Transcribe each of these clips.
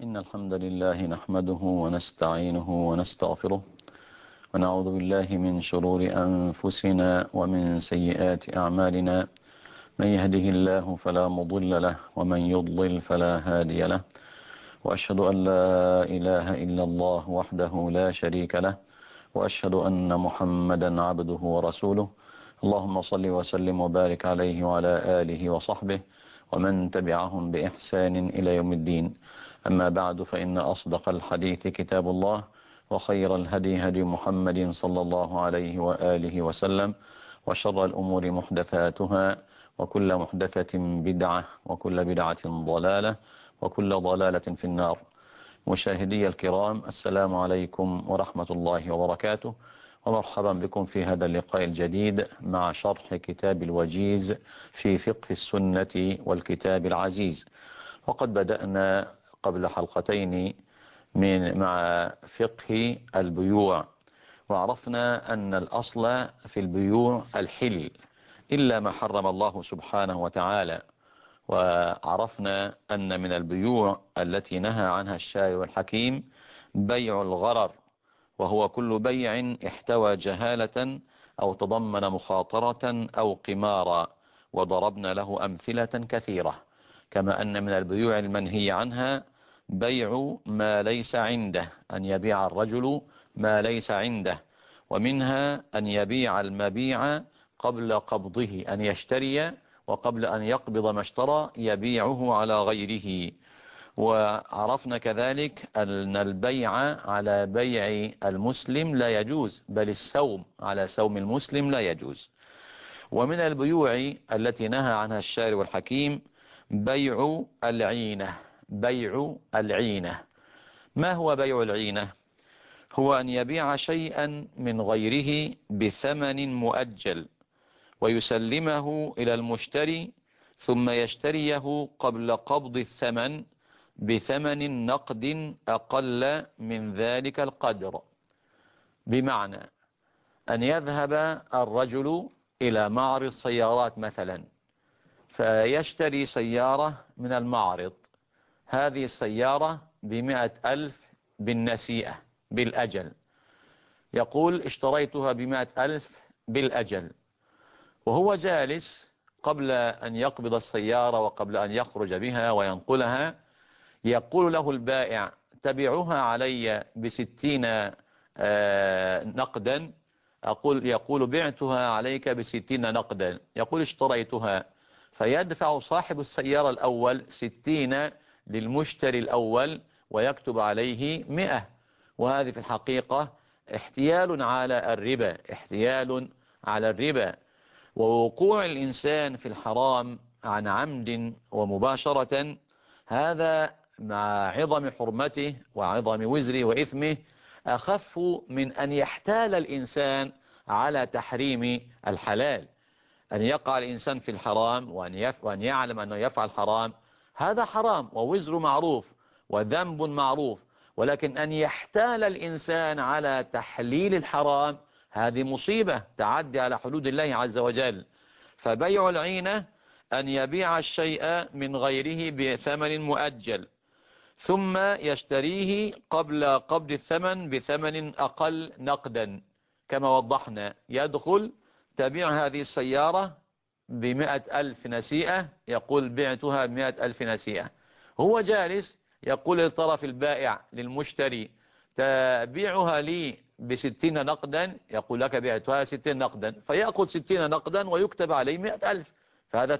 إن الحمد لله نحمده ونستعينه ونستغفره ونعوذ بالله من شرور أنفسنا ومن سيئات أعمالنا. من يهده الله فلا مضل له ومن يضلل فلا هادي له، وأشهد أن لا إله إلا الله وحده لا شريك له، وأشهد أن محمدا عبده ورسوله. اللهم صل وسلم وبارك عليه وعلى آله وصحبه ومن تبعهم بإحسان إلى يوم الدين. أما بعد، فإن أصدق الحديث كتاب الله، وخير الهدي هدي محمد صلى الله عليه وآله وسلم، وشر الأمور محدثاتها، وكل محدثة بدعة، وكل بدعة ضلالة، وكل ضلالة في النار. مشاهدي الكرام، السلام عليكم ورحمة الله وبركاته، ومرحبا بكم في هذا اللقاء الجديد مع شرح كتاب الوجيز في فقه السنة والكتاب العزيز. وقد بدأنا قبل حلقتين مع فقه البيوع، وعرفنا أن الأصل في البيوع الحل إلا ما حرم الله سبحانه وتعالى، وعرفنا أن من البيوع التي نهى عنها الشارع الحكيم بيع الغرر، وهو كل بيع احتوى جهالة أو تضمن مخاطرة أو قمارا، وضربنا له أمثلة كثيرة. كما أن من البيوع المنهي عنها بيع ما ليس عنده، أن يبيع الرجل ما ليس عنده، ومنها أن يبيع المبيع قبل قبضه، أن يشتري وقبل أن يقبض ما اشترى يبيعه على غيره. وعرفنا كذلك أن البيع على بيع المسلم لا يجوز، بل السوم على سوم المسلم لا يجوز. ومن البيوع التي نهى عنها الشارع الحكيم بيع العينة. بيع العينة، ما هو بيع العينة؟ هو أن يبيع شيئا من غيره بثمن مؤجل ويسلمه إلى المشتري، ثم يشتريه قبل قبض الثمن بثمن نقد أقل من ذلك القدر. بمعنى أن يذهب الرجل إلى معرض سيارات مثلا، فيشتري سيارة من المعرض، هذه السيارة ب100,000 بالنسيئة بالأجل، يقول اشتريتها ب100,000 بالأجل، وهو جالس قبل أن يقبض السيارة وقبل أن يخرج بها وينقلها، يقول له البائع تبيعها علي ب60 نقدا. يقول بعتها عليك ب60 نقدا، يقول اشتريتها، فيدفع صاحب السيارة الأول 60 للمشتري الأول ويكتب عليه 100. وهذه في الحقيقة احتيال على الربا، احتيال على الربا. ووقوع الإنسان في الحرام عن عمد ومباشرة، هذا مع عظم حرمته وعظم وزره وإثمه أخف من أن يحتال الإنسان على تحريم الحلال. أن يقع الإنسان في الحرام وأن يعلم أنه يفعل حرام، هذا حرام ووزر معروف وذنب معروف، ولكن أن يحتال الإنسان على تحليل الحرام هذه مصيبة، تعدي على حدود الله عز وجل. فبيع العينة أن يبيع الشيء من غيره بثمن مؤجل، ثم يشتريه قبل قبض الثمن بثمن أقل نقدا. كما وضحنا، يدخل تبيع هذه السيارة ب100,000 نسيئة، يقول بعتها ب100,000 نسيئة، هو جالس يقول للطرف البائع للمشتري تبيعها لي ب60 نقدا، يقول لك بعتها 60 نقدا، فيأخذ 60 نقدا ويكتب عليه 100,000. فهذا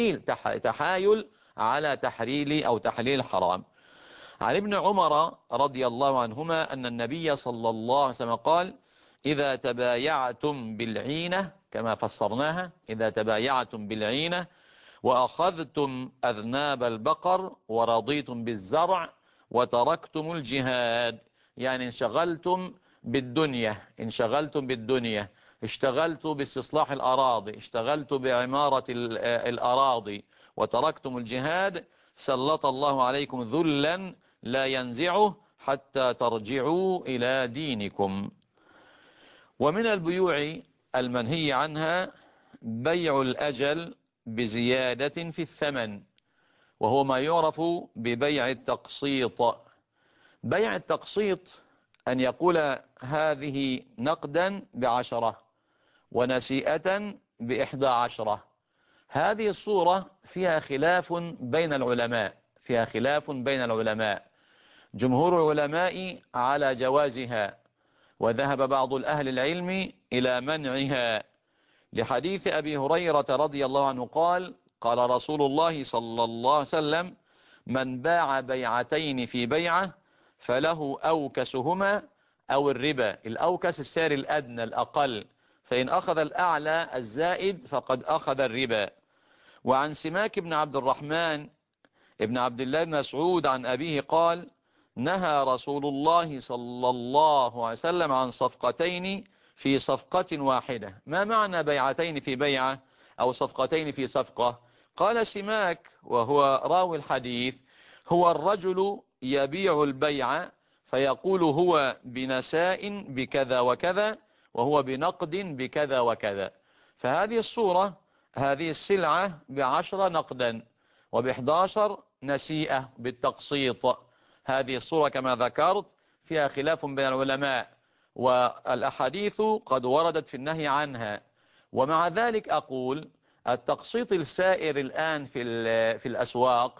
تحايل على تحليل أو تحليل حرام. عن ابن عمر رضي الله عنهما أن النبي صلى الله عليه وسلم قال: إذا تبايعتم بالعينة، كما فسرناها، إذا تبايعتم بالعينة وأخذتم أذناب البقر ورضيتم بالزرع وتركتم الجهاد، يعني انشغلتم بالدنيا، اشتغلتوا باستصلاح الأراضي، اشتغلتوا بعمارة الأراضي، وتركتم الجهاد، سلط الله عليكم ذلا لا ينزعه حتى ترجعوا إلى دينكم. ومن البيوع المنهي عنها بيع الأجل بزيادة في الثمن، وهو ما يعرف ببيع التقسيط. بيع التقسيط أن يقول هذه نقدا ب10 ونسيئة ب11. هذه الصورة فيها خلاف بين العلماء، جمهور العلماء على جوازها، وذهب بعض الأهل العلم إلى منعها، لحديث أبي هريرة رضي الله عنه قال: قال رسول الله صلى الله عليه وسلم: من باع بيعتين في بيعة فله أوكسهما أو الربا. الأوكس السعر الأدنى الأقل، فإن أخذ الأعلى الزائد فقد أخذ الربا. وعن سماك بن عبد الرحمن ابن عبد الله بن مسعود عن أبيه قال: نهى رسول الله صلى الله عليه وسلم عن صفقتين في صفقة واحدة. ما معنى بيعتين في بيعة أو صفقتين في صفقة؟ قال سماك وهو راوي الحديث: هو الرجل يبيع البيع فيقول هو بنساء بكذا وكذا وهو بنقد بكذا وكذا. فهذه الصورة، هذه السلعة ب10 نقدا وب11 نسيئة بالتقسيط. هذه الصورة كما ذكرت فيها خلاف بين العلماء، والأحاديث قد وردت في النهي عنها. ومع ذلك أقول التقسيط السائر الآن في الأسواق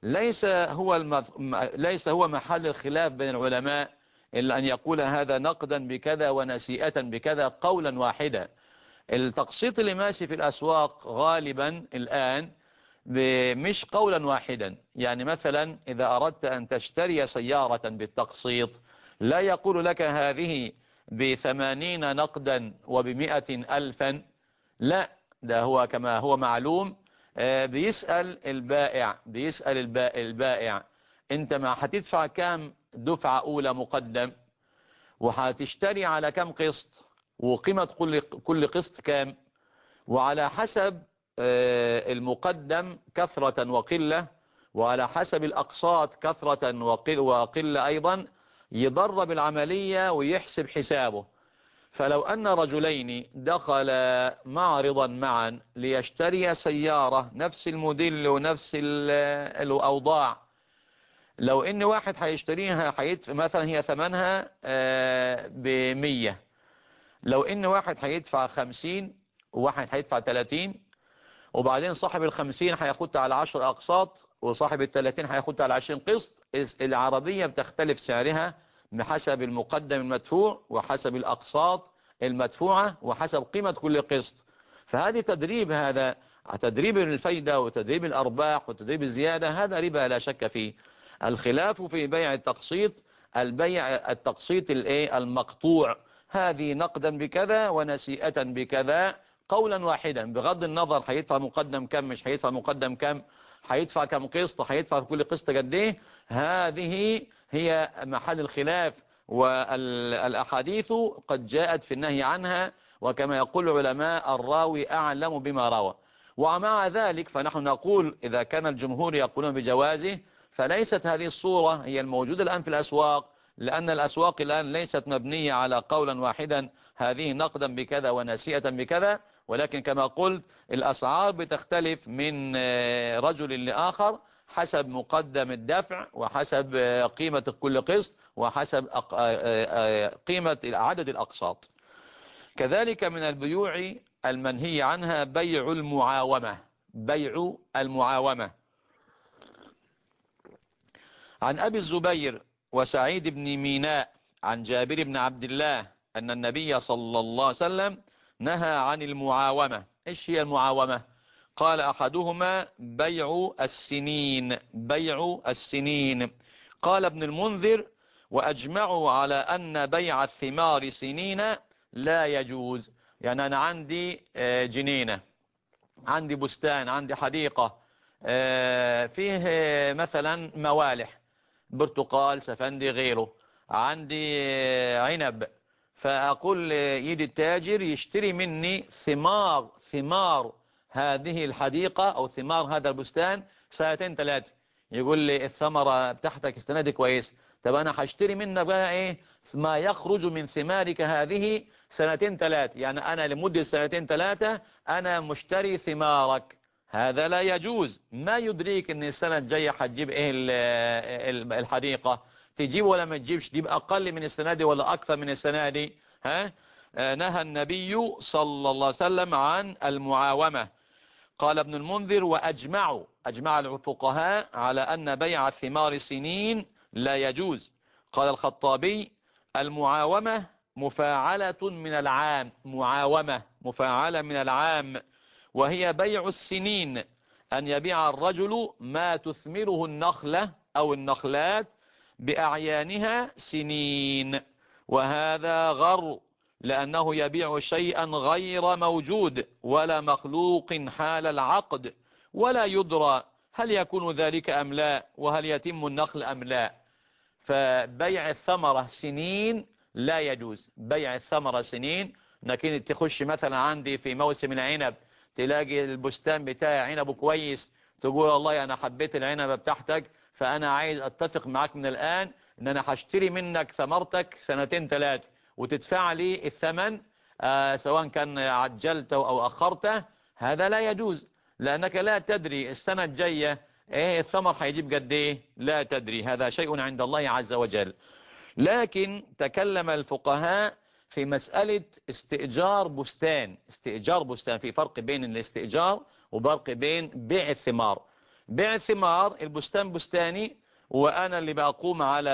ليس هو محل الخلاف بين العلماء، إلا أن يقول هذا نقدا بكذا ونسيئة بكذا قولا واحدا. التقسيط اللي ماشي في الأسواق غالبا الآن مش قولا واحدا. يعني مثلا إذا أردت أن تشتري سيارة بالتقسيط لا يقول لك هذه ب80 نقدا وب100,000، لا، ده هو كما هو معلوم بيسأل البائع انت ما هتدفع كام دفعة أولى مقدم، وهتشتري على كام قسط، وقيمة كل قسط كام، وعلى حسب المقدم كثرة وقلة، وعلى حسب الأقساط كثرة وقلة أيضا، يضرب العملية ويحسب حسابه. فلو أن رجلين دخلا معرضا معا ليشتري سيارة نفس الموديل ونفس الأوضاع، لو إن واحد هيشتريها هيدفع مثلا هي ثمنها ب100، لو إن واحد هيدفع 50 وواحد هيدفع 30، وبعدين صاحب ال50 هياخدها على 10 أقساط وصاحب ال30 هياخدها على 20 قسط، العربية بتختلف سعرها بحسب المقدم المدفوع وحسب الأقساط المدفوعة وحسب قيمة كل قسط. فهذه تدريب، هذا تدريب الفايدة وتدريب الأرباح وتدريب الزيادة، هذا ربا لا شك فيه. الخلاف في بيع التقسيط، البيع التقسيط المقطوع، هذه نقدا بكذا ونسيئة بكذا قولا واحدا، بغض النظر هيدفع مقدم كم مش هيدفع مقدم كم، هيدفع كم قسط، هيدفع في كل قسط قد ايه. هذه هي محل الخلاف، والأحاديث قد جاءت في النهي عنها، وكما يقول العلماء الراوي أعلم بما روى. ومع ذلك فنحن نقول إذا كان الجمهور يقولون بجوازه، فليست هذه الصورة هي الموجودة الآن في الأسواق، لأن الأسواق الآن ليست مبنية على قولا واحدا هذه نقدا بكذا ونسيئة بكذا، ولكن كما قلت الأسعار بتختلف من رجل لآخر حسب مقدم الدفع وحسب قيمة كل قسط وحسب قيمة عدد الأقساط. كذلك من البيوع المنهي عنها بيع المعاومة. عن أبي الزبير وسعيد بن ميناء عن جابر بن عبد الله أن النبي صلى الله عليه وسلم نهى عن المعاومة. إيش هي المعاومة؟ قال أحدهما بيع السنين. قال ابن المنذر وأجمعوا على أن بيع الثمار سنين لا يجوز. يعني أنا عندي جنينة، عندي بستان، عندي حديقة فيه مثلا موالح، برتقال، سفندي، غيره، عندي عنب، فأقول يجي التاجر يشتري مني ثمار هذه الحديقة أو ثمار هذا البستان 2-3، يقول لي الثمرة بتاعتك السنة دي كويس، طب أنا هشتري منك بقى إيه ما يخرج من ثمارك هذه 2-3، يعني أنا لمدة 2-3 أنا مشتري ثمارك، هذا لا يجوز. ما يدريك ان السنة الجاية هتجيب ايه الحديقة؟ تجيب ولا ما تجيبش؟ تجيب اقل من السنة دي ولا اكثر من السنة دي؟ ها؟ نهى النبي صلى الله عليه وسلم عن المعاومة. قال ابن المنذر: أجمع الفقهاء على أن بيع الثمار سنين لا يجوز. قال الخطابي: المعاومة مفاعلة من العام، معاومة مفاعلة من العام، وهي بيع السنين، أن يبيع الرجل ما تثمره النخلة أو النخلات بأعيانها سنين، وهذا غر، لأنه يبيع شيئا غير موجود ولا مخلوق حال العقد، ولا يدرى هل يكون ذلك أم لا، وهل يتم النخل أم لا. فبيع الثمرة سنين لا يجوز. بيع الثمرة سنين، انك تخش مثلا عندي في موسم العنب، تلاقي البستان بتاعي عنبه كويس، تقول والله انا حبيت العنبة بتاعتك، فانا عايز اتفق معاك من الان ان انا هشتري منك ثمرتك سنتين ثلاثة، وتدفع لي الثمن سواء كان عجلته او اخرته. هذا لا يجوز، لانك لا تدري السنة الجاية ايه الثمر هيجيب قد ايه، لا تدري. هذا شيء عند الله عز وجل. لكن تكلم الفقهاء في مسألة استئجار بستان. استئجار بستان، في فرق بين الاستئجار وفرق بين بيع الثمار. بيع الثمار، البستان بستاني وأنا اللي بقوم على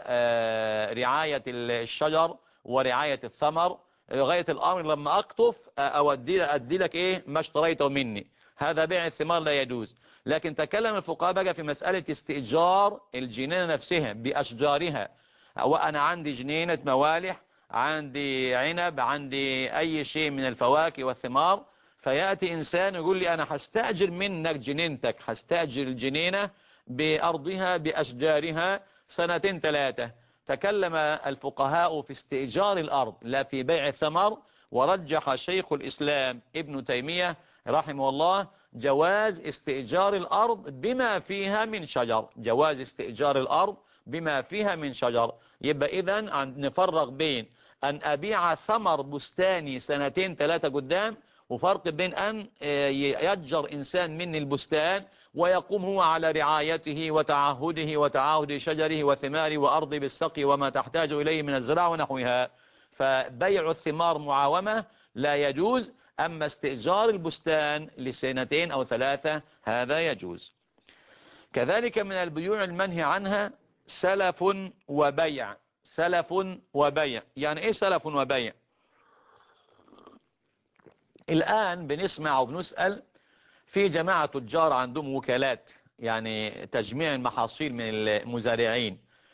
رعاية الشجر ورعاية الثمر لغاية الأمر لما أقطف أو أدي لك إيه ما اشتريته مني. هذا بيع الثمار لا يجوز. لكن تكلم الفقهاء بقى في مسألة استئجار الجنينة نفسها بأشجارها. وأنا عندي جنينة موالح، عندي عنب، عندي أي شيء من الفواكه والثمار، فيأتي إنسان يقول لي أنا هستأجر منك جنينتك، هستأجر الجنينة بأرضها بأشجارها سنتين ثلاثة. تكلم الفقهاء في استئجار الأرض لا في بيع الثمر، ورجح شيخ الإسلام ابن تيمية رحمه الله جواز استئجار الأرض بما فيها من شجر. جواز استئجار الأرض بما فيها من شجر. يبقى إذن نفرق بين أن أبيع ثمر بستاني سنتين ثلاثة قدام، وفرق بين أن يتجر إنسان من البستان ويقوم هو على رعايته وتعهده وتعاهد شجره وثماره وأرضه بالسقي وما تحتاج إليه من الزراعة ونحوها. فبيع الثمار معاومة لا يجوز، أما استئجار البستان لسنتين أو ثلاثة هذا يجوز. كذلك من البيوع المنهي عنها سلف وبيع. سلف وبيع، يعني ايه سلف وبيع؟ الآن بنسمع وبنسأل في جماعة تجار عندهم وكالات، يعني تجميع المحاصيل من المزارعين.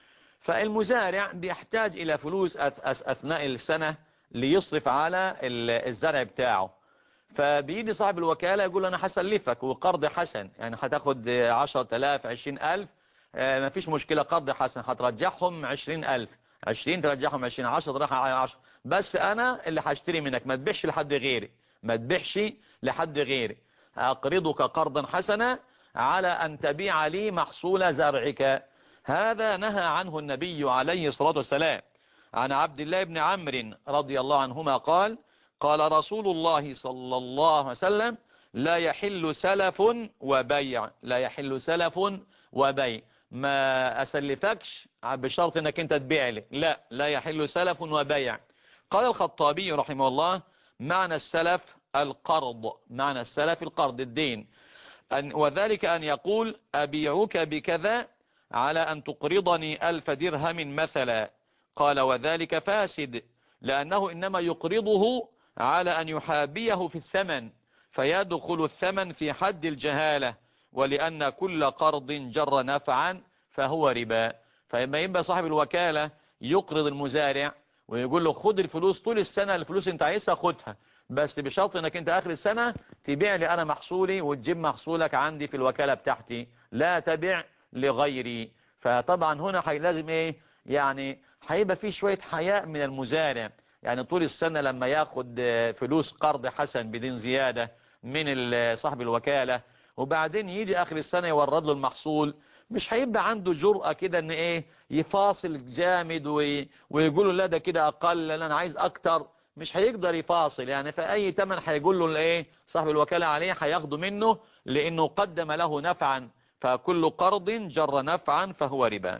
فالمزارع بيحتاج إلى فلوس أثناء السنة ليصرف على الزرع بتاعه، فبيجي صاحب الوكالة يقول له أنا هسلفك وقرض حسن، يعني هتاخد 10,000 20,000 ما فيش مشكلة، قرض حسن هترجعهم 20,000، 20 ترجعهم 20، 10 ترجعهم 10، بس أنا اللي هشتري منك، ما تبيعش لحد غيري، ما تبيعش لحد غيري، أقرضك قرضا حسنا على أن تبيع لي محصول زرعك. هذا نهى عنه النبي عليه الصلاة والسلام. عن عبد الله بن عمرو رضي الله عنهما قال: قال رسول الله صلى الله عليه وسلم: لا يحل سلف وبيع. لا يحل سلف وبيع، ما أسلفكش بشرط أنك أنت تبيع لي، لا، لا يحل سلف وبيع. قال الخطابي رحمه الله: معنى السلف القرض، معنى السلف القرض الدين، وذلك أن يقول أبيعك بكذا على أن تقرضني 1000 درهم مثلا. قال: وذلك فاسد، لأنه إنما يقرضه على أن يحابيه في الثمن، فيدخل الثمن في حد الجهالة، ولأن كل قرض جر نفعا فهو ربا. فإما يبقى صاحب الوكالة يقرض المزارع ويقول له خد الفلوس طول السنة، الفلوس انت عايزها خدها، بس بشرط انك انت اخر السنة تبيع لي انا محصولي وتجيب محصولك عندي في الوكالة بتاعتي، لا تبيع لغيري. فطبعا هنا لازم ايه، يعني هيبقى في شوية حياء من المزارع، يعني طول السنة لما ياخد فلوس قرض حسن بدين زيادة من صاحب الوكالة، وبعدين يجي اخر السنة يورد له المحصول، مش هيبقى عنده جرأة كده ان ايه يفاصل جامد ويقولوا لا ده كده اقل، لا انا عايز اكتر. مش هيقدر يفاصل يعني، فأي تمن هيقول له الايه صاحب الوكالة عليه هياخده منه، لأنه قدم له نفعا، فكل قرض جر نفعا فهو ربا.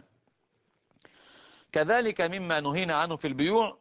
كذلك مما نهينا عنه في البيوع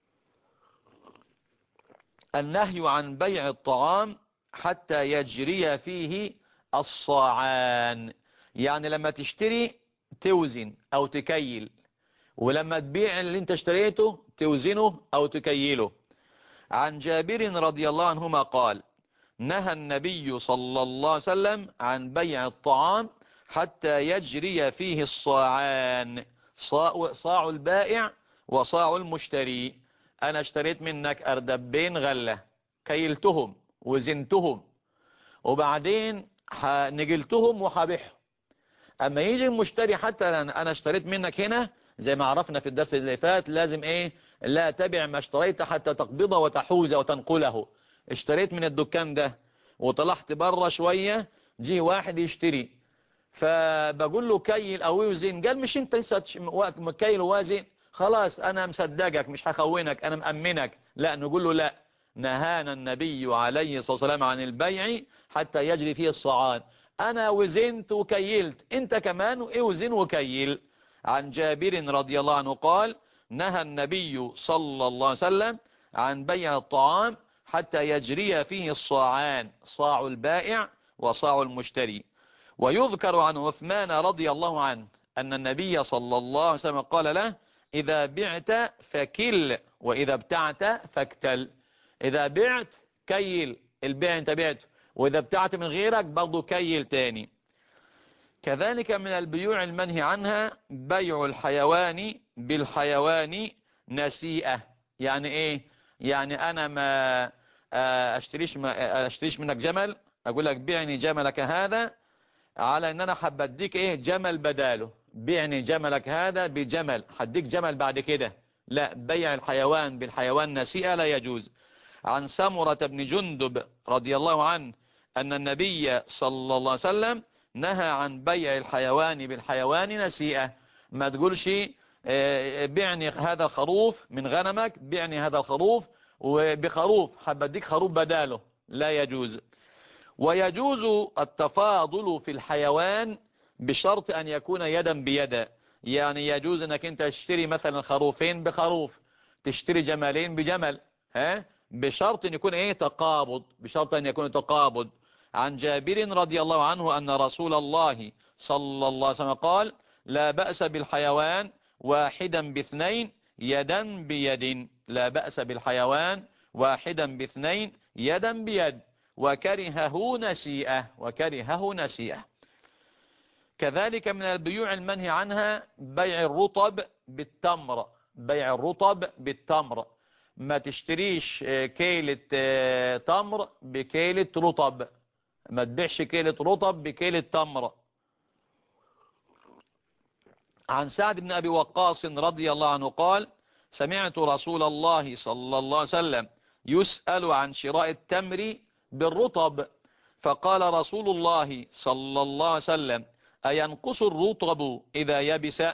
النهي عن بيع الطعام حتى يجري فيه الصاعان. يعني لما تشتري توزن أو تكيل، ولما تبيع اللي انت اشتريته توزنه أو تكيله. عن جابر رضي الله عنهما قال نهى النبي صلى الله عليه وسلم عن بيع الطعام حتى يجري فيه الصاعان، صاع البائع وصاع المشتري. أنا اشتريت منك أردبين غلة، كيلتهم وزنتهم، وبعدين نجلتهم وحبيحهم. أما يجي المشتري، حتى أنا اشتريت منك هنا زي ما عرفنا في الدرس اللي فات، لازم ايه؟ لا تبع ما اشتريت حتى تقبضه وتحوزه وتنقله. اشتريت من الدكان ده وطلعت بره شوية، جه واحد يشتري، فبقول له كيل او وزن، قال مش انت لسه كيل ووازن؟ خلاص انا مصدقك، مش هخونك، انا مأمنك. لا، نقول له لا، نهانا النبي عليه الصلاة والسلام عن البيع حتى يجري فيه الصعان. انا وزنت وكيلت، انت كمان اوزن وكيل. عن جابر رضي الله عنه قال نهى النبي صلى الله عليه وسلم عن بيع الطعام حتى يجري فيه الصاعان، صاع البائع وصاع المشتري. ويذكر عن عثمان رضي الله عنه أن النبي صلى الله عليه وسلم قال له إذا بعت فكل وإذا ابتعت فاكتل. إذا بعت كيل، البيع انت بعته، وإذا ابتعت من غيرك برضو كيل تاني. كذلك من البيوع المنهي عنها بيع الحيوان بالحيوان نسيئة. يعني ايه؟ يعني انا ما اشتريش منك جمل، اقول لك بيعني جملك هذا على ان انا حب اديك ايه جمل بداله، بيعني جملك هذا بجمل، هديك جمل بعد كده. لا، بيع الحيوان بالحيوان نسيئة لا يجوز. عن سمرة بن جندب رضي الله عنه أن النبي صلى الله عليه وسلم نهى عن بيع الحيوان بالحيوان نسيئة. ما تقولش بيعني هذا الخروف من غنمك، بيعني هذا الخروف وبخروف حبديك خروف بداله، لا يجوز. ويجوز التفاضل في الحيوان بشرط أن يكون يدا بيد. يعني يجوز أنك أنت تشتري مثلا خروفين بخروف، تشتري جمالين بجمل، بشرط أن يكون تقابض، بشرط أن يكون تقابض. عن جابر رضي الله عنه أن رسول الله صلى الله عليه وسلم قال لا بأس بالحيوان واحدا باثنين يدا بيد. لا بأس بالحيوان واحدا باثنين يدا بيد. وكرهه نسيئة، وكرهه نسيئة. كذلك من البيوع المنهي عنها بيع الرطب بالتمر. بيع الرطب بالتمر، ما تشتريش كيلة تمر بكيلة رطب، ما تبيعش كيلة رطب بكيلة تمر. عن سعد بن أبي وقاص رضي الله عنه قال سمعت رسول الله صلى الله عليه وسلم يسأل عن شراء التمر بالرطب، فقال رسول الله صلى الله عليه وسلم أينقص الرطب إذا يبس؟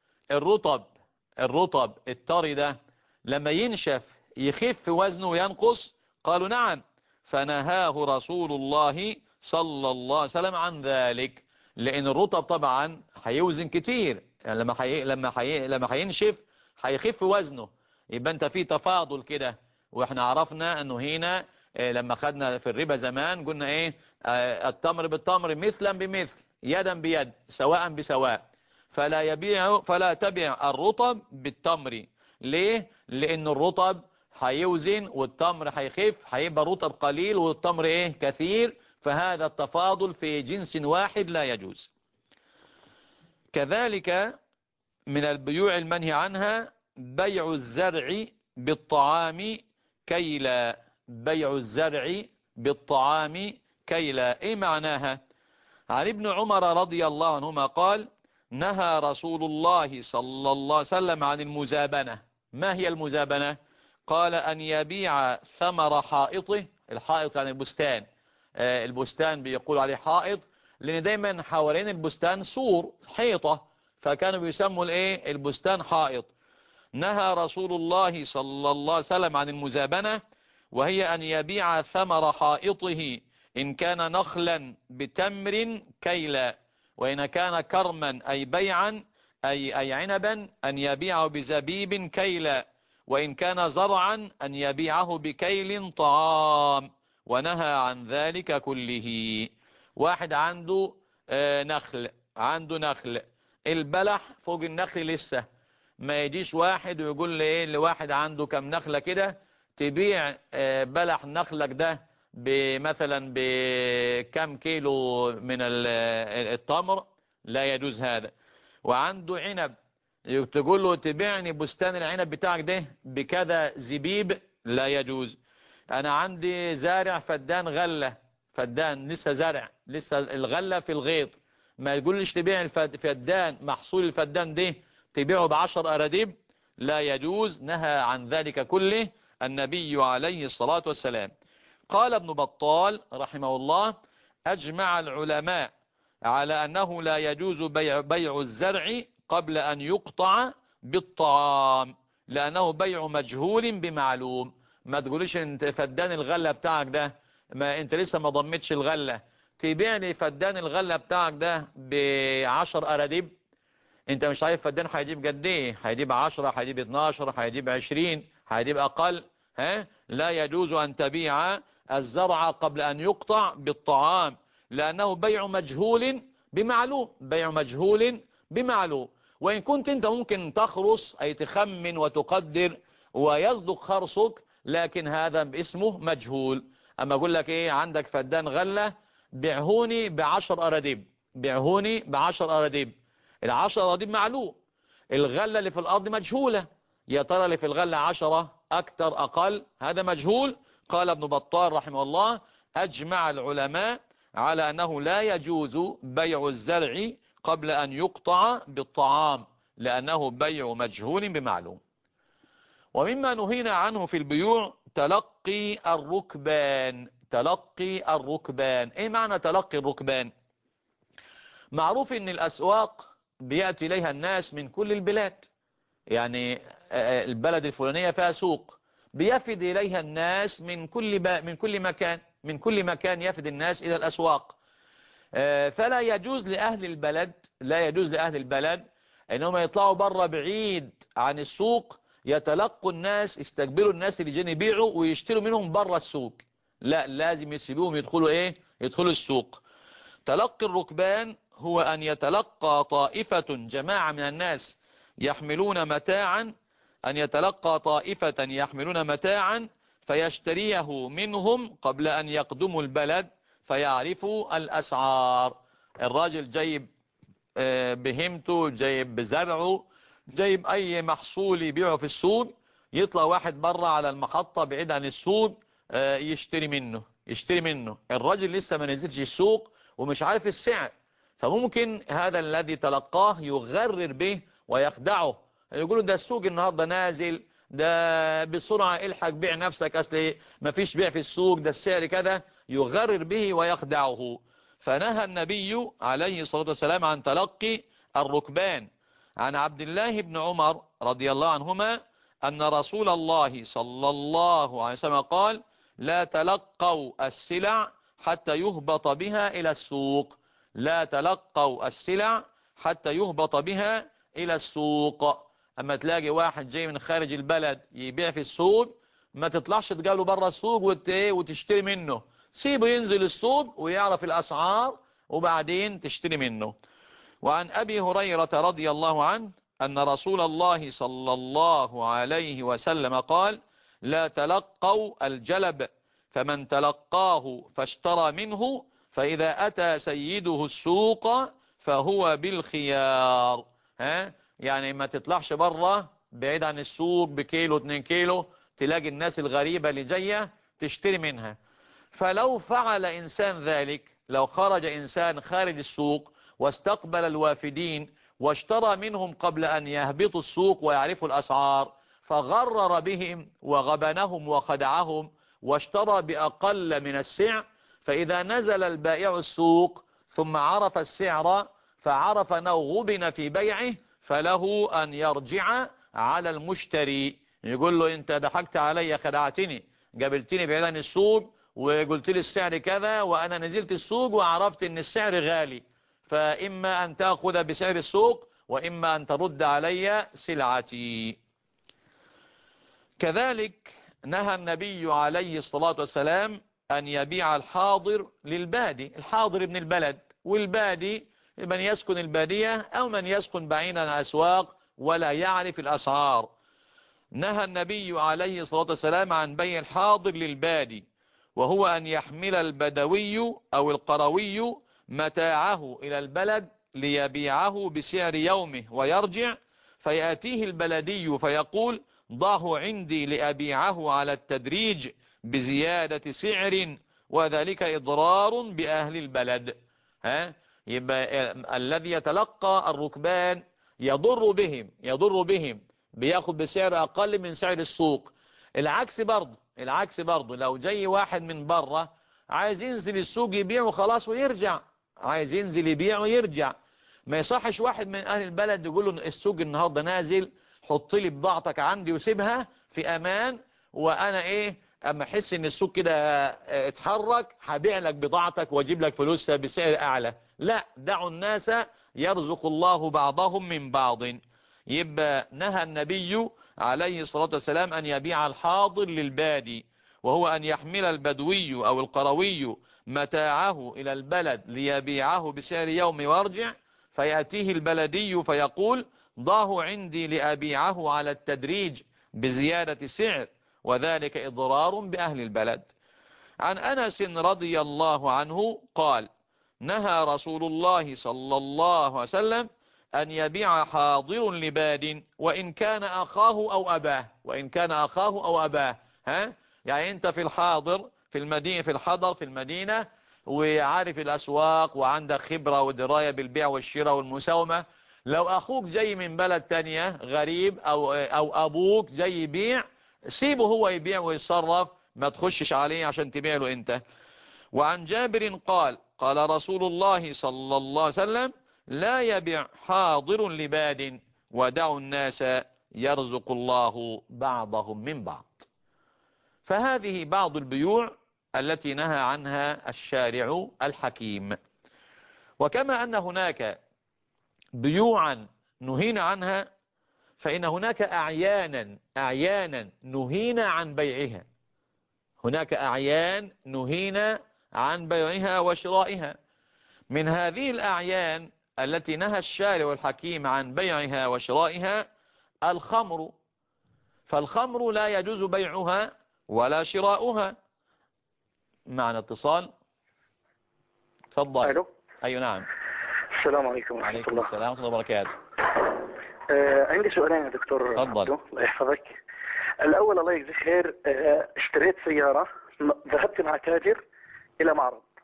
الرطب الطري ده لما ينشف يخف وزنه وينقص؟ قالوا نعم. فنهاه رسول الله صلى الله عليه وسلم عن ذلك، لأن الرطب طبعا هيوزن كتير، يعني لما هينشف هيخف وزنه، يبقى انت في تفاضل كده. واحنا عرفنا انه هنا لما خدنا في الربا زمان قلنا التمر بالتمر مثلا بمثل يدا بيد سواء بسواء. فلا تبيع الرطب بالتمر. ليه؟ لان الرطب هيوزن والتمر هيخف، هيبقى الرطب قليل والتمر كثير، فهذا التفاضل في جنس واحد لا يجوز. كذلك من البيوع المنهي عنها بيع الزرع بالطعام كيلا. بيع الزرع بالطعام كيلا، ايه معناها؟ عن ابن عمر رضي الله عنهما قال نهى رسول الله صلى الله عليه وسلم عن المزابنة. ما هي المزابنة؟ قال أن يبيع ثمر حائطه. الحائط يعني البستان، البستان بيقول عليه حائط لأن دايما حوالين البستان سور حيطة، فكانوا بيسموا البستان حائط. نهى رسول الله صلى الله عليه وسلم عن المزابنة، وهي أن يبيع ثمر حائطه إن كان نخلا بتمر كيلا، وإن كان كرما أي بيعا أي عنبا أن يبيعه بزبيب كيلا، وإن كان زرعا أن يبيعه بكيل طعام، ونهى عن ذلك كله. واحد عنده عنده نخل، البلح فوق النخل لسه، ما يجيش واحد ويقول لي ايه لواحد عنده كم نخلة كده تبيع بلح نخلك ده مثلا بكم كيلو من التمر، لا يجوز هذا. وعنده عنب تقول له تبيعني بستان العنب بتاعك ده بكذا زبيب، لا يجوز. انا عندي زارع فدان غلة، فدان لسه زرع، لسه الغلة في الغيط، ما يقولش تبيع الفدان محصول الفدان ده تبيعه ب10 أراديب، لا يجوز، نهى عن ذلك كله النبي عليه الصلاة والسلام. قال ابن بطال رحمه الله: أجمع العلماء على أنه لا يجوز بيع الزرع قبل أن يقطع بالطعام، لأنه بيع مجهول بمعلوم. ما تقوليش انت فدان الغلة بتاعك ده، ما انت لسه ما ضمتش الغلة، تبيع لي فدان الغلة بتاعك ده ب10 أراديب، انت مش عارف فدان هيجيب قد ايه، هيجيب 10، هيجيب 12، هيجيب 20، هيجيب اقل. لا يجوز ان تبيع الزرع قبل ان يقطع بالطعام، لانه بيع مجهول بمعلوم، بيع مجهول بمعلوم. وان كنت انت ممكن تخرص اي تخمن وتقدر ويصدق خرصك، لكن هذا اسمه مجهول. اما اقول لك ايه عندك فدان غلة بيعهوني ب10 أراديب، بيعهوني ب10 أراديب، 10 أراديب معلوم، الغلة اللي في الأرض مجهولة، يا ترى اللي في الغلة 10 أكتر أقل، هذا مجهول. قال ابن بطال رحمه الله: أجمع العلماء على أنه لا يجوز بيع الزرع قبل أن يقطع بالطعام، لأنه بيع مجهول بمعلوم. ومما نهينا عنه في البيوع تلقي الركبان. تلقي الركبان، ايه معنى تلقي الركبان؟ معروف ان الاسواق بيأتي اليها الناس من كل البلاد، يعني البلد الفلانية فيها سوق، بيفد اليها الناس من كل مكان، من كل مكان يفد الناس الى الاسواق. فلا يجوز لأهل البلد، لا يجوز لأهل البلد انهم يطلعوا بره بعيد عن السوق يتلقوا الناس، يستقبلوا الناس اللي جايين يبيعوا ويشتروا منهم بره السوق، لا، لازم يسيبوهم يدخلوا يدخلوا السوق. تلقي الركبان هو أن يتلقى طائفة جماعة من الناس يحملون متاعا، أن يتلقى طائفة يحملون متاعا فيشتريه منهم قبل أن يقدموا البلد فيعرفوا الأسعار. الراجل جايب بهمته، جايب بزرعه، جايب أي محصول يبيعه في السوق، يطلع واحد بره على المحطة بعيد عن السوق يشتري منه، الراجل لسه ما نزلش السوق ومش عارف السعر، فممكن هذا الذي تلقاه يغرر به ويخدعه، يقولوا ده السوق النهاردة نازل، ده بسرعة الحق بيع نفسك، أصل ما فيش بيع في السوق، ده السعر كذا، يغرر به ويخدعه. فنهى النبي عليه الصلاة والسلام عن تلقي الركبان. عن عبد الله بن عمر رضي الله عنهما أن رسول الله صلى الله عليه وسلم قال: لا تلقوا السلع حتى يهبط بها إلى السوق. لا تلقوا السلع حتى يهبط بها إلى السوق. أما تلاقي واحد جاي من خارج البلد يبيع في السوق، ما تطلعش تقابله بره السوق وتشتري منه، سيبه ينزل السوق ويعرف الأسعار وبعدين تشتري منه. وعن أبي هريرة رضي الله عنه أن رسول الله صلى الله عليه وسلم قال: لا تلقوا الجلب، فمن تلقاه فاشترى منه فإذا أتى سيده السوق فهو بالخيار. يعني ما تطلعش بره بعيد عن السوق بكيلو 2 كيلو تلاقي الناس الغريبة اللي جاية تشتري منها. فلو فعل إنسان ذلك، لو خرج إنسان خارج السوق واستقبل الوافدين واشترى منهم قبل أن يهبطوا السوق ويعرفوا الأسعار، فغرر بهم وغبنهم وخدعهم واشترى بأقل من السعر، فإذا نزل البائع السوق ثم عرف السعر فعرف أنه غبن في بيعه، فله أن يرجع على المشتري، يقول له انت ضحكت علي، خدعتني، قابلتني بعيد عن السوق وقلت لي السعر كذا، وانا نزلت السوق وعرفت ان السعر غالي، فاما ان تأخذ بسعر السوق واما ان ترد علي سلعتي. كذلك نهى النبي عليه الصلاة والسلام أن يبيع الحاضر للبادي، الحاضر ابن البلد، والبادي من يسكن البادية أو من يسكن بعيدا عن الأسواق ولا يعرف الأسعار. نهى النبي عليه الصلاة والسلام عن بيع الحاضر للبادي، وهو أن يحمل البدوي أو القروي متاعه إلى البلد ليبيعه بسعر يومه ويرجع، فيأتيه البلدي فيقول ضعه عندي لأبيعه على التدريج بزيادة سعر، وذلك إضرار بأهل البلد. يبقى الذي يتلقى الركبان يضر بهم بياخد بسعر أقل من سعر السوق. العكس برضه لو جاي واحد من بره عايز ينزل السوق يبيع وخلاص ويرجع، عايز ينزل يبيع ويرجع، ما يصحش واحد من أهل البلد يقول له السوق النهاردة نازل، حط لي بضاعتك عندي وسيبها في أمان، وأنا أما أحس إن السوق كده اتحرك هبيع لك بضاعتك واجيب لك فلوسها بسعر أعلى. لا، دعوا الناس يرزق الله بعضهم من بعض. يبقى نهى النبي عليه الصلاة والسلام أن يبيع الحاضر للبادي، وهو أن يحمل البدوي أو القروي متاعه إلى البلد ليبيعه بسعر يوم ويرجع، فيأتيه البلدي فيقول ضعه عندي لأبيعه على التدريج بزيادة سعر، وذلك إضرار بأهل البلد. عن أنس رضي الله عنه قال نهى رسول الله صلى الله عليه وسلم أن يبيع حاضر لباد وإن كان أخاه أو أباه. يعني أنت في الحاضر في المدينة، في المدينة، وعارف الأسواق وعندك خبرة ودراية بالبيع والشراء والمساومة، لو أخوك جاي من بلد تانية غريب أو أبوك جاي يبيع، سيبه هو يبيع ويتصرف، ما تخشش عليه عشان تبيع له أنت. وعن جابر قال قال رسول الله صلى الله عليه وسلم لا يبيع حاضر لباد ودعوا الناس يرزق الله بعضهم من بعض. فهذه بعض البيوع التي نهى عنها الشارع الحكيم. وكما أن هناك بيوعا نهينا عنها، فإن هناك أعيانا نهينا عن بيعها، هناك أعيان نهينا عن بيعها وشرائها. من هذه الأعيان التي نهى الشارع الحكيم عن بيعها وشرائها الخمر، فالخمر لا يجوز بيعها ولا شراؤها. معنا اتصال، تفضل. الو. أي نعم. السلام عليكم ورحمة عليكم الله. السلام ورحمة الله وبركاته. عندي سؤالين يا دكتور تفضل. عبدو، الله يحفظك. الأول الله يجزيك خير، اشتريت سيارة، ذهبت مع تاجر إلى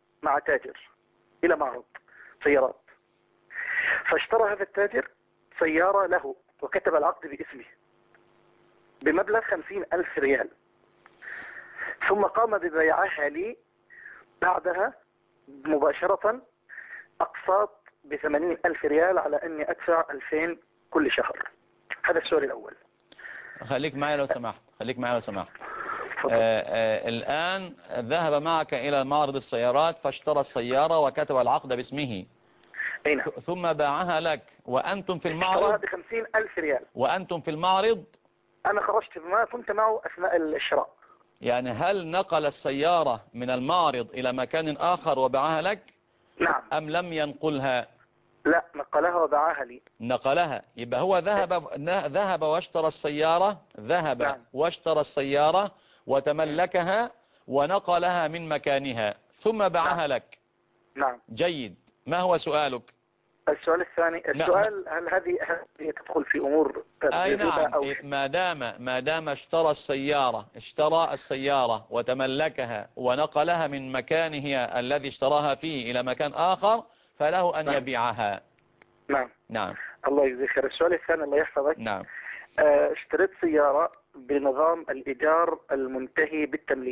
معرض سيارات، فاشترى هذا التاجر سيارة له وكتب العقد باسمه بمبلغ 50,000 ريال، ثم قام ببيعها لي بعدها مباشرة أقساط ب80,000 ريال على أني أدفع 2,000 كل شهر. هذا السؤال الأول. خليك معي لو سمحت. الآن ذهب معك إلى معرض السيارات فاشترى السيارة وكتب العقد باسمه، أين؟ ثم باعها لك وأنتم في المعرض. ب50,000 ريال وأنتم في المعرض. أنا خرجت ما كنت معه أثناء الشراء. يعني هل نقل السيارة من المعرض إلى مكان آخر وباعها لك؟ نعم. أم لم ينقلها؟ لا، نقلها وباعها لي. نقلها. يبقى هو ذهب واشترى السيارة، نعم. واشترى السيارة وتملكها ونقلها من مكانها ثم باعها نعم. لك. نعم. جيد. ما هو سؤالك؟ السؤال الثاني، هل هذه تدخل في أمور أي الربا نعم. أو ما دام اشترى السيارة وتملكها ونقلها من مكانه الذي اشتراها فيه إلى مكان آخر فله أن نعم. يبيعها. نعم. نعم. الله يجزيك خير. السؤال الثاني الله يحفظك. نعم. اشتريت سيارة بنظام الإيجار المنتهي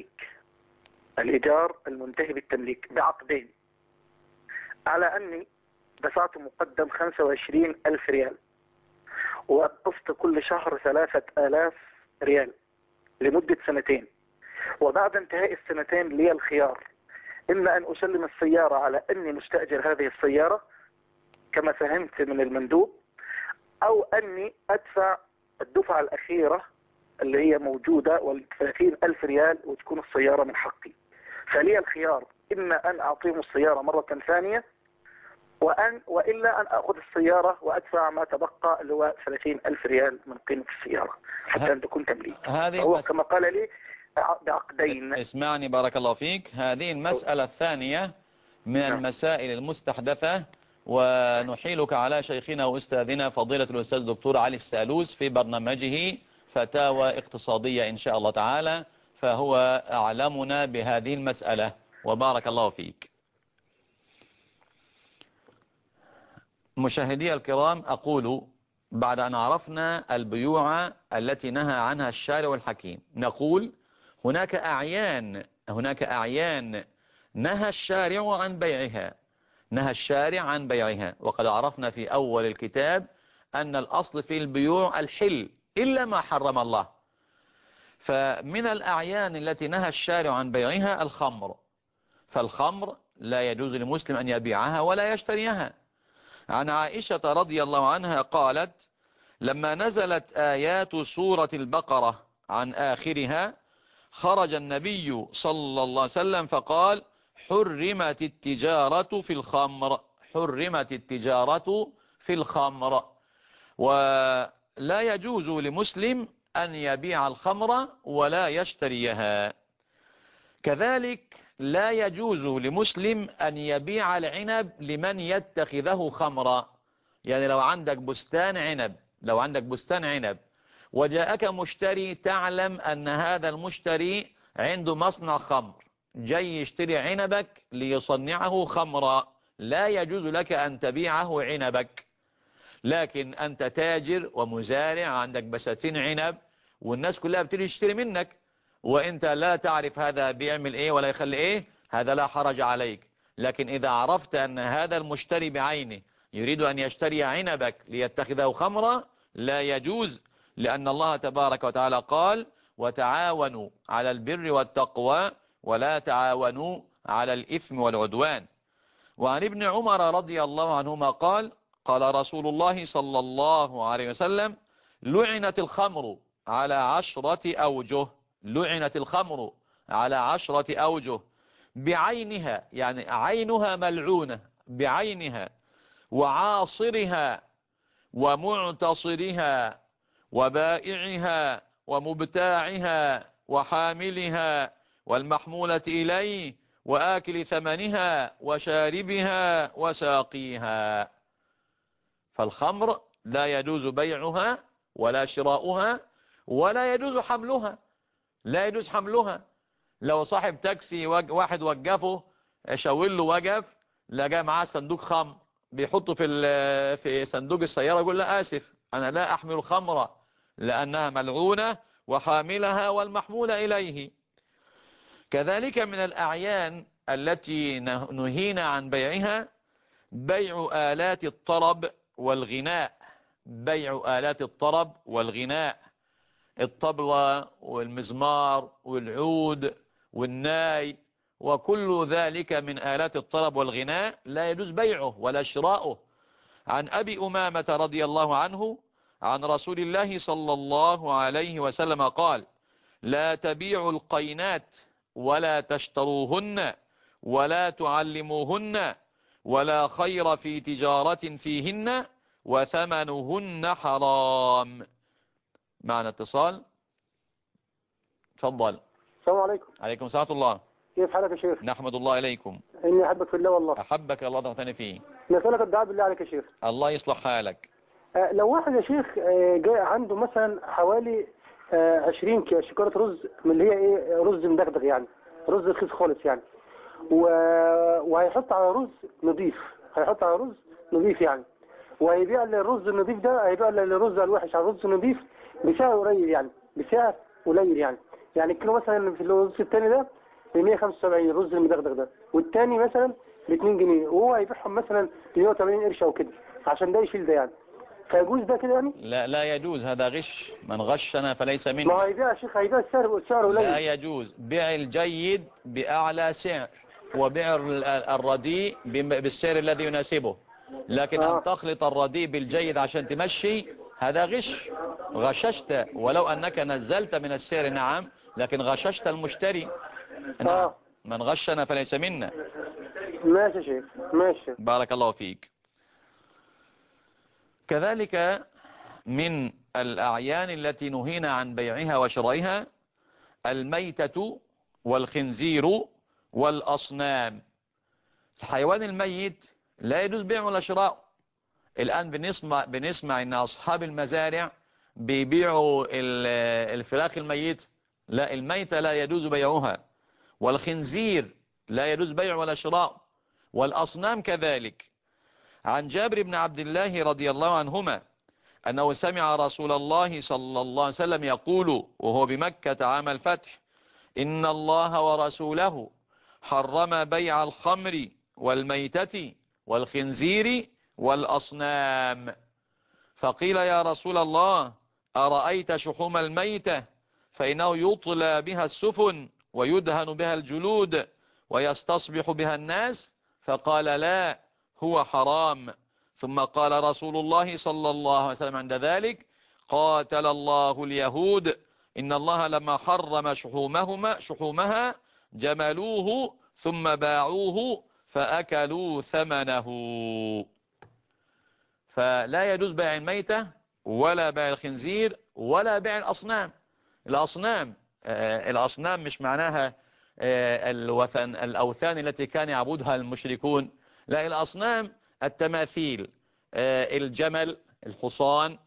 بالتمليك بعقدين، على أني دفعت مقدم 25,000 ريال، وقفت كل شهر 3000 ريال لمدة سنتين. وبعد انتهاء السنتين لي الخيار، إما أن أسلم السيارة على أني مستأجر هذه السيارة كما فهمت من المندوب، أو أني أدفع الدفعة الأخيرة اللي هي موجودة 30,000 ريال وتكون السيارة من حقي. فلي الخيار إما أن أعطيهم السيارة مرة ثانية وإلا أن أخذ السيارة وأدفع ما تبقى اللي هو 30,000 ريال من قيمة السيارة حتى أن تكون تمليك. هو كما قال لي بعقدين. اسمعني بارك الله فيك، هذه المسألة الثانية من المسائل المستحدثة، ونحيلك على شيخنا وأستاذنا فضيلة الأستاذ دكتور علي السالوس في برنامجه فتاوى اقتصادية إن شاء الله تعالى، فهو أعلمنا بهذه المسألة، وبارك الله فيك. مشاهدي الكرام، أقول بعد أن عرفنا البيوع التي نهى عنها الشارع الحكيم، نقول هناك أعيان نهى الشارع عن بيعها، وقد عرفنا في أول الكتاب أن الأصل في البيوع الحل إلا ما حرم الله. فمن الأعيان التي نهى الشارع عن بيعها الخمر، فالخمر لا يجوز لمسلم أن يبيعها ولا يشتريها. عن عائشة رضي الله عنها قالت: لما نزلت آيات سورة البقرة عن آخرها خرج النبي صلى الله عليه وسلم فقال: حرمت التجارة في الخمر. ولا يجوز لمسلم أن يبيع الخمر ولا يشتريها. كذلك لا يجوز لمسلم أن يبيع العنب لمن يتخذه خمرا. يعني لو عندك بستان عنب وجاءك مشتري، تعلم أن هذا المشتري عنده مصنع خمر، جاي يشتري عنبك ليصنعه خمرا، لا يجوز لك أن تبيعه عنبك. لكن أنت تاجر ومزارع، عندك بساتين عنب والناس كلها بتيجي تشتري منك، وانت لا تعرف هذا بيعمل ايه ولا يخلي ايه، هذا لا حرج عليك. لكن اذا عرفت ان هذا المشتري بعينه يريد ان يشتري عنبك ليتخذه خمرا، لا يجوز، لان الله تبارك وتعالى قال: وتعاونوا على البر والتقوى ولا تعاونوا على الاثم والعدوان. وعن ابن عمر رضي الله عنهما قال: قال رسول الله صلى الله عليه وسلم: لعنت الخمر على 10 أوجه. لعنت الخمر على 10 أوجه بعينها، يعني عينها ملعونة بعينها، وعاصرها ومعتصرها وبائعها ومبتاعها وحاملها والمحمولة إليه وآكل ثمنها وشاربها وساقيها. فالخمر لا يجوز بيعها ولا شراؤها ولا يجوز حملها. لو صاحب تاكسي واحد وقفه، شاور له وقف، لقى معاه صندوق خمر، بيحطه في صندوق السيارة، يقول: لا آسف، أنا لا أحمل خمرة لأنها ملعونة، وحاملها والمحمولة إليه. كذلك من الأعيان التي نهينا عن بيعها بيع آلات الطرب والغناء. الطبلة والمزمار والعود والناي وكل ذلك من آلات الطرب والغناء لا يجوز بيعه ولا شراؤه. عن أبي أمامة رضي الله عنه عن رسول الله صلى الله عليه وسلم قال: لا تبيعوا القينات ولا تشتروهن ولا تعلموهن ولا خير في تجارة فيهن وثمنهن حرام. معنا اتصال، تفضل. السلام عليكم. عليكم السلام ورحمة الله. كيف حالك يا شيخ؟ نحمد الله إليكم. إني أحبك في الله والله. أحبك الله دعوتني فيه. نسألك الدعاء بالله عليك يا شيخ. الله يصلح حالك. لو واحد يا شيخ جاء عنده مثلا حوالي 20 شكارة رز من اللي هي ايه، رز مدغدغ يعني، رز رخيص خالص يعني، وهيحط على رز نظيف يعني، وهيبيع الرز النظيف ده، هيبيع الرز الوحش على الرز النظيف بسعر قليل يعني، يعني الكيلو مثلا في الرز الثاني ده ب 175 الرز المدغدغ ده، والثاني مثلا ب 2 جنيه، وهو هيبيعهم مثلا ب 180 قرش او كده عشان ده يشيل ده يعني. فيجوز ده كده يعني؟ لا لا يجوز، هذا غش، من غشنا فليس ما منا. هيبيع يا شيخ، هيبيع السعر لا قليل. يجوز بيع الجيد بأعلى سعر، وبيع الرديء بالسعر الذي يناسبه، لكن أن تخلط الرديء بالجيد عشان تمشي هذا غش، غششت ولو أنك نزلت من السعر، نعم، لكن غششت المشتري. نعم، من غشنا فليس منا. ماشي يا شيخ، ماشي. بارك الله فيك. كذلك من الأعيان التي نهينا عن بيعها وشرائها الميتة والخنزير والأصنام. الحيوان الميت لا يجوز بيعه ولا شراءه. الآن بنسمع ان أصحاب المزارع بيبيعوا الفراخ الميت، لا، الميتة لا يجوز بيعها، والخنزير لا يجوز بيعه ولا شراءه، والأصنام كذلك. عن جابر بن عبد الله رضي الله عنهما أنه سمع رسول الله صلى الله عليه وسلم يقول وهو بمكة عام الفتح: إن الله ورسوله حرم بيع الخمر والميتة والخنزير والأصنام. فقيل يا رسول الله أرأيت شحوم الميتة فإنه يطلى بها السفن ويدهن بها الجلود ويستصبح بها الناس؟ فقال لا، هو حرام. ثم قال رسول الله صلى الله عليه وسلم عند ذلك: قاتل الله اليهود، إن الله لما حرم شحومها جملوه ثم باعوه فأكلوا ثمنه. فلا يجوز بيع الميتة ولا بيع الخنزير ولا بيع الأصنام. الأصنام مش معناها الأوثان التي كان يعبدها المشركون، لا، الأصنام التماثيل، الجمل، الحصان،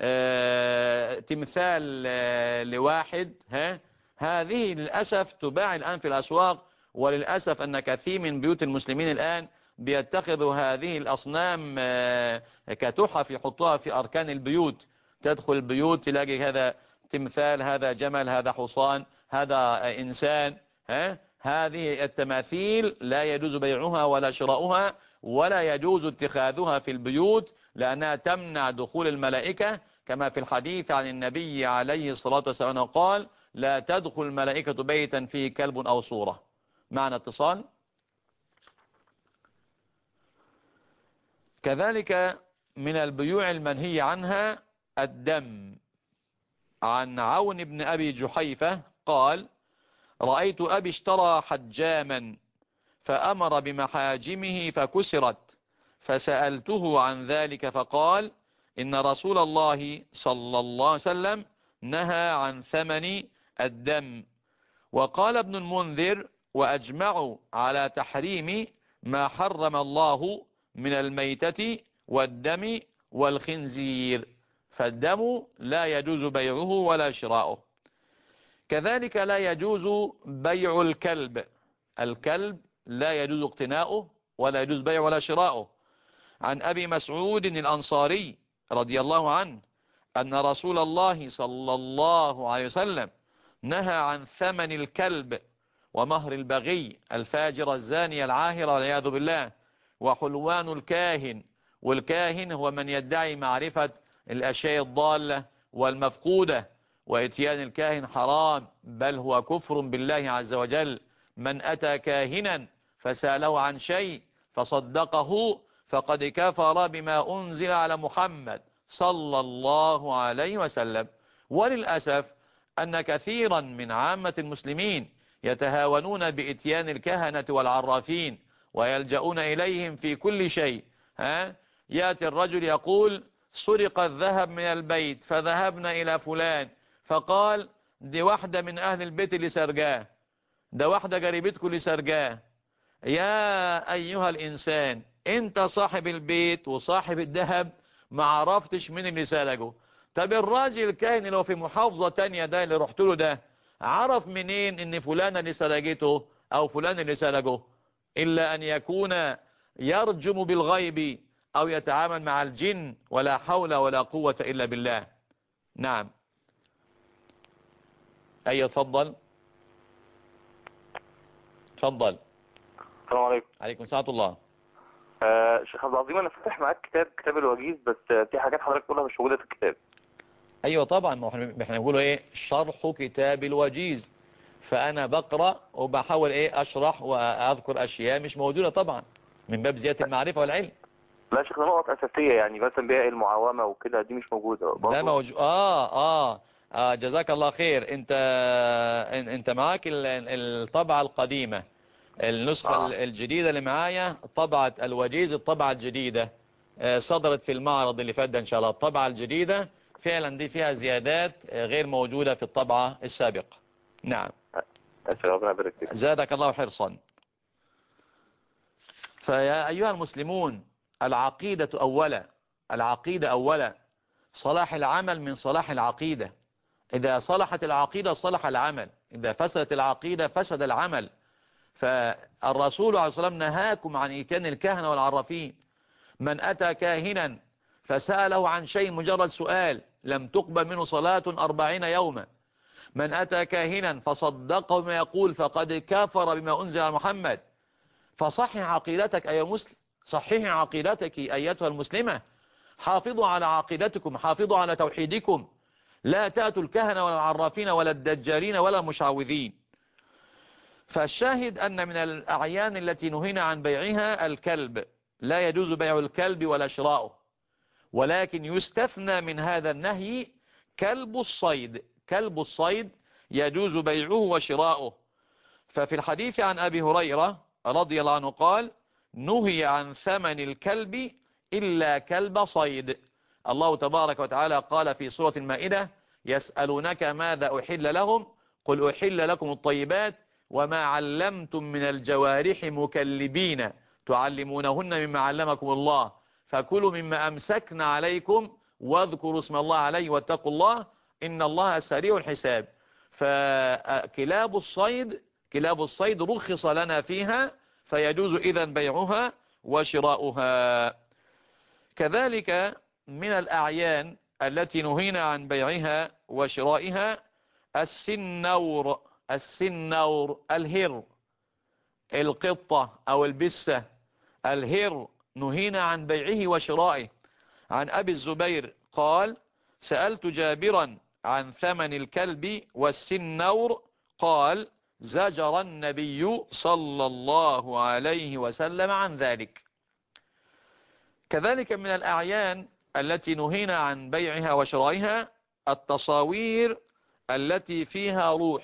تمثال لواحد، هذه للأسف تباع الآن في الأسواق. وللأسف أن كثير من بيوت المسلمين الآن بيتخذوا هذه الأصنام كتحف يحطوها في أركان البيوت. تدخل البيوت تلاقي هذا تمثال، هذا جمل، هذا حصان، هذا إنسان. هذه التماثيل لا يجوز بيعها ولا شراؤها، ولا يجوز اتخاذها في البيوت، لأنها تمنع دخول الملائكة، كما في الحديث عن النبي عليه الصلاة والسلام قال: لا تدخل الملائكة بيتا فيه كلب أو صورة. معنى اتصال. كذلك من البيوع المنهي عنها الدم. عن عون بن أبي جحيفة قال: رأيت أبي اشترى حجاما فأمر بمحاجمه فكسرت، فسألته عن ذلك فقال: إن رسول الله صلى الله عليه وسلم نهى عن ثمن الدم. وقال ابن المنذر: وأجمعوا على تحريم ما حرم الله من الميتة والدم والخنزير، فالدم لا يجوز بيعه ولا شراؤه. كذلك لا يجوز بيع الكلب. الكلب لا يجوز اقتناؤه ولا يجوز بيعه ولا شراؤه. عن أبي مسعود الأنصاري رضي الله عنه أن رسول الله صلى الله عليه وسلم نهى عن ثمن الكلب ومهر البغي الفاجر الزاني العاهر والعياذ بالله، وحلوان الكاهن. والكاهن هو من يدعي معرفة الأشياء الضالة والمفقودة، وإتيان الكاهن حرام، بل هو كفر بالله عز وجل. من أتى كاهنا فسأله عن شيء فصدقه فقد كفر بما أنزل على محمد صلى الله عليه وسلم. وللأسف أن كثيرا من عامة المسلمين يتهاونون بإتيان الكهنة والعرافين ويلجؤون إليهم في كل شيء. يأتي الرجل يقول: سرق الذهب من البيت فذهبنا إلى فلان فقال: دي واحدة من أهل البيت اللي سرقاه، ده واحدة قريبتكم اللي سرقاه. يا أيها الإنسان، أنت صاحب البيت وصاحب الذهب، ما عرفتش من اللي سرقه. طب الراجل الكاهن اللي هو في محافظة تانية ده اللي رحت له ده، عرف منين ان فلان اللي سرقته او فلان اللي سرقه؟ إلا أن يكون يرجم بالغيب أو يتعامل مع الجن، ولا حول ولا قوة إلا بالله. نعم. أيوة، تفضل. السلام عليكم. عليكم ساعة الله. شيخ عبد العظيم، انا فاتح معاك كتاب الوجيز، بس في حاجات حضرتك بتقولها مش موجوده في الكتاب. ايوه طبعا، ما احنا بنقوله ايه؟ شرح كتاب الوجيز. فانا بقرأ وبحاول ايه اشرح واذكر اشياء مش موجودة طبعا، من باب زيادة المعرفة والعلم. لا يا شيخ، ده نقط اساسيه، يعني مثلا بيع المعاومه وكده دي مش موجوده لا برضه. موجود. جزاك الله خير. انت معاك الطبعة القديمة. النسخة اه الجديدة اللي معايا طبعة الوجيز، الطبعة الجديدة صدرت في المعرض اللي فات ده ان شاء الله. الطبعة الجديدة فعلا دي فيها زيادات غير موجودة في الطبعة السابقة. نعم. يا شيخ، ربنا يبارك فيك. زادك الله حرصا. فيا أيها المسلمون، العقيدة أولا. العقيدة أولا. صلاح العمل من صلاح العقيدة. إذا صلحت العقيدة صلح العمل، إذا فسدت العقيدة فسد العمل. فالرسول عليه الصلاة والسلام نهاكم عن إيتان الكهنة والعرافين. من أتى كاهنا فسأله عن شيء مجرد سؤال لم تقبل منه صلاة 40 يوما. من أتى كاهنا فصدقه بما يقول فقد كفر بما أنزل على محمد. فصحح عقيدتك أيها مسلم، صححي عقيدتك أيتها المسلمة. حافظوا على عقيدتكم، حافظوا على توحيدكم. لا تأتوا الكهنة ولا العرافين ولا الدجالين ولا المشعوذين. فالشاهد أن من الأعيان التي نهينا عن بيعها الكلب. لا يجوز بيع الكلب ولا شراؤه، ولكن يستثنى من هذا النهي كلب الصيد. كلب الصيد يجوز بيعه وشراؤه. ففي الحديث عن أبي هريرة رضي الله عنه قال: نهي عن ثمن الكلب إلا كلب صيد. الله تبارك وتعالى قال في سورة المائدة: يسألونك ماذا أحل لهم قل أحل لكم الطيبات وما علمتم من الجوارح مكلبين تعلمونهن مما علمكم الله فكلوا مما أمسكن عليكم واذكروا اسم الله عليه واتقوا الله إن الله سريع الحساب. فكلاب الصيد، كلاب الصيد رخص لنا فيها، فيجوز إذن بيعها وشراؤها. كذلك من الأعيان التي نهينا عن بيعها وشرائها السنور. السنور الهر، القطة أو البسة. الهر نهينا عن بيعه وشرائه. عن أبي الزبير قال: سألت جابرا عن ثمن الكلب والسنور قال: زجر النبي صلى الله عليه وسلم عن ذلك. كذلك من الأعيان التي نهينا عن بيعها وشرائها التصاوير التي فيها روح.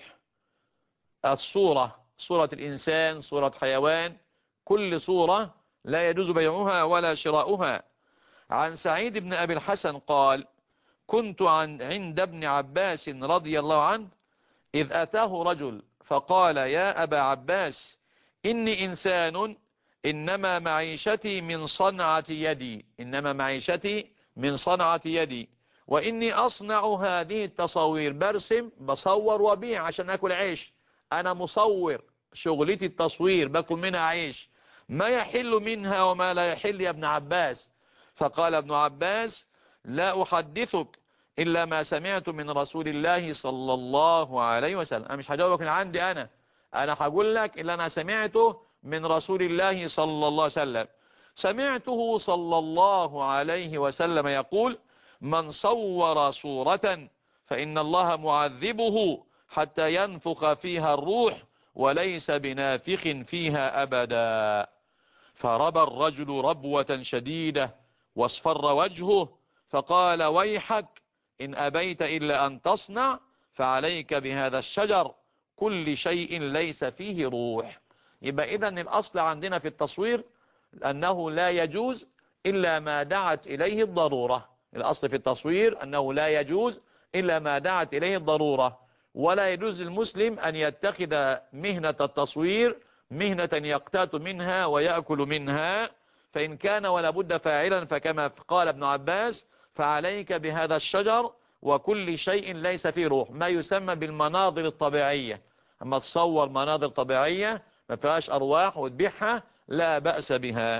الصورة، صورة الإنسان، صورة حيوان، كل صورة لا يجوز بيعها ولا شراؤها. عن سعيد بن أبي الحسن قال: كنت عند ابن عباس رضي الله عنه إذ أتاه رجل فقال: يا أبا عباس، إني إنسان إنما معيشتي من صنعة يدي، إنما معيشتي من صنعة يدي، وإني أصنع هذه التصاوير، برسم بصور وبيع عشان أكل عيش. أنا مصور، شغلتي التصوير، باكل منها عيش. ما يحل منها وما لا يحل يا ابن عباس؟ فقال ابن عباس: لا أحدثك إلا ما سمعت من رسول الله صلى الله عليه وسلم. أنا مش هجاوبك من عندي، أنا هقول لك اللي أنا سمعته من رسول الله صلى الله عليه وسلم. سمعته صلى الله عليه وسلم يقول: من صور صورة فإن الله معذبه حتى ينفخ فيها الروح وليس بنافخ فيها أبدا. فربى الرجل ربوة شديدة واصفر وجهه فقال: ويحك، إن أبيت إلا أن تصنع فعليك بهذا الشجر، كل شيء ليس فيه روح. يبقى إذن الأصل عندنا في التصوير أنه لا يجوز إلا ما دعت إليه الضرورة. الأصل في التصوير أنه لا يجوز إلا ما دعت إليه الضرورة. ولا يجوز للمسلم أن يتخذ مهنة التصوير مهنة يقتات منها ويأكل منها. فإن كان ولا بد فاعلا فكما قال ابن عباس: فعليك بهذا الشجر وكل شيء ليس فيه روح، ما يسمى بالمناظر الطبيعية. أما تصور مناظر طبيعية ما فيهاش أرواح وتبيعها لا بأس بها.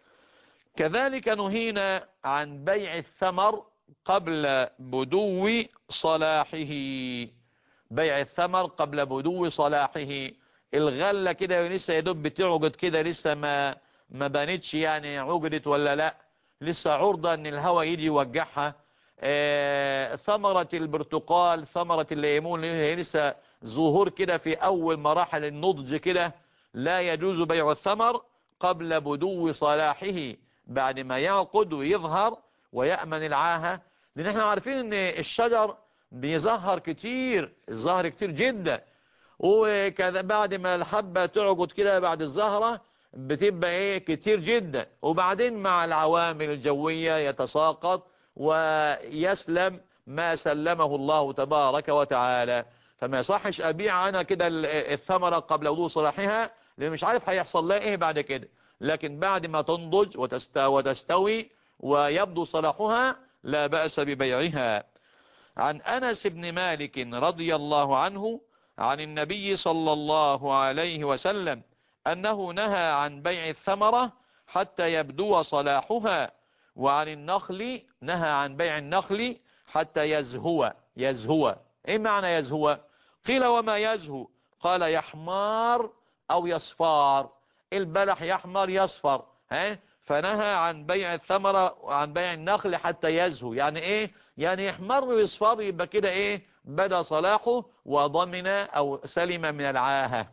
كذلك نهينا عن بيع الثمر قبل بدو صلاحه. بيع الثمر قبل بدو صلاحه. الغلة كده لسه يدب بتعقد كده، لسه ما بانتش يعني عقدت ولا لا، لسه عرضة ان الهواء يجي يوجعها. ثمرة البرتقال، ثمرة الليمون هي لسه ظهور كده في اول مراحل النضج كده، لا يجوز بيع الثمر قبل بدو صلاحه، بعد ما يعقد ويظهر ويأمن العاهة. لان احنا عارفين ان الشجر بيظهر كتير، الظهر كتير جدا، وكذا بعد ما الحبة تعقد كده بعد الزهرة بتبقى ايه كتير جدا، وبعدين مع العوامل الجوية يتساقط ويسلم ما سلمه الله تبارك وتعالى. فما يصحش ابيع انا كده الثمرة قبل وضوء صلاحها، لان مش عارف هيحصل لها ايه بعد كده. لكن بعد ما تنضج وتستوي ويبدو صلاحها لا بأس ببيعها. عن أنس بن مالك رضي الله عنه عن النبي صلى الله عليه وسلم أنه نهى عن بيع الثمرة حتى يبدو صلاحها، وعن النخل نهى عن بيع النخل حتى يزهو. ايه معنى يزهو؟ قيل وما يزهو؟ قال يحمار او يصفار، البلح يحمر يصفر، فنهى عن بيع الثمرة وعن بيع النخل حتى يزهو. يعني ايه؟ يعني يحمر ويصفر، يبقى كده ايه بدا صلاحه وضمن او سلم من العاهة.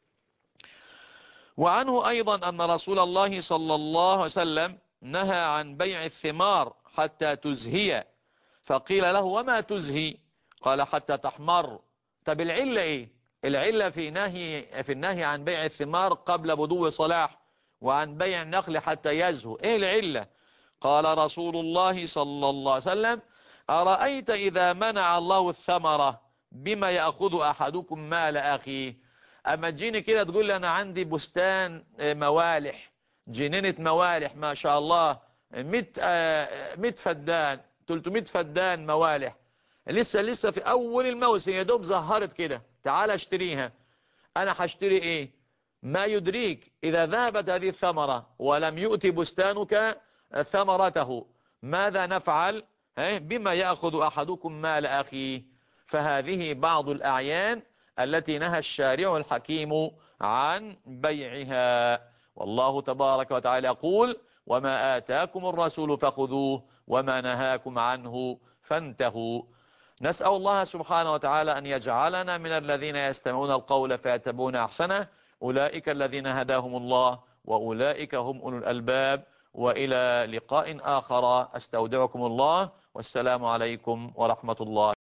وعنه ايضا ان رسول الله صلى الله عليه وسلم نهى عن بيع الثمار حتى تزهي، فقيل له وما تزهي؟ قال حتى تحمر. طب العلة ايه؟ العلة في النهي عن بيع الثمار قبل بدو صلاح، وعن بيع النخل حتى يزهو. ايه العلة؟ قال رسول الله صلى الله عليه وسلم أرأيت إذا منع الله الثمرة بما يأخذ أحدكم مال أخيه؟ أما تجيني كده تقول لي أنا عندي بستان موالح، جنينة موالح ما شاء الله، 100 فدان 300 فدان موالح، لسه في أول الموسم يا دوب ظهرت كده، تعال اشتريها. أنا هشتري إيه؟ ما يدريك إذا ذهبت هذه الثمرة ولم يؤتي بستانك ثمرته ماذا نفعل؟ بما يأخذ أحدكم مال أخيه. فهذه بعض الأعيان التي نهى الشارع الحكيم عن بيعها. والله تبارك وتعالى يقول وما آتاكم الرسول فخذوه وما نهاكم عنه فانتهوا. نسأل الله سبحانه وتعالى أن يجعلنا من الذين يستمعون القول فيتبعون أحسنه، أولئك الذين هداهم الله وأولئك هم أولو الألباب. وإلى لقاء آخر، أستودعكم الله والسلام عليكم ورحمة الله.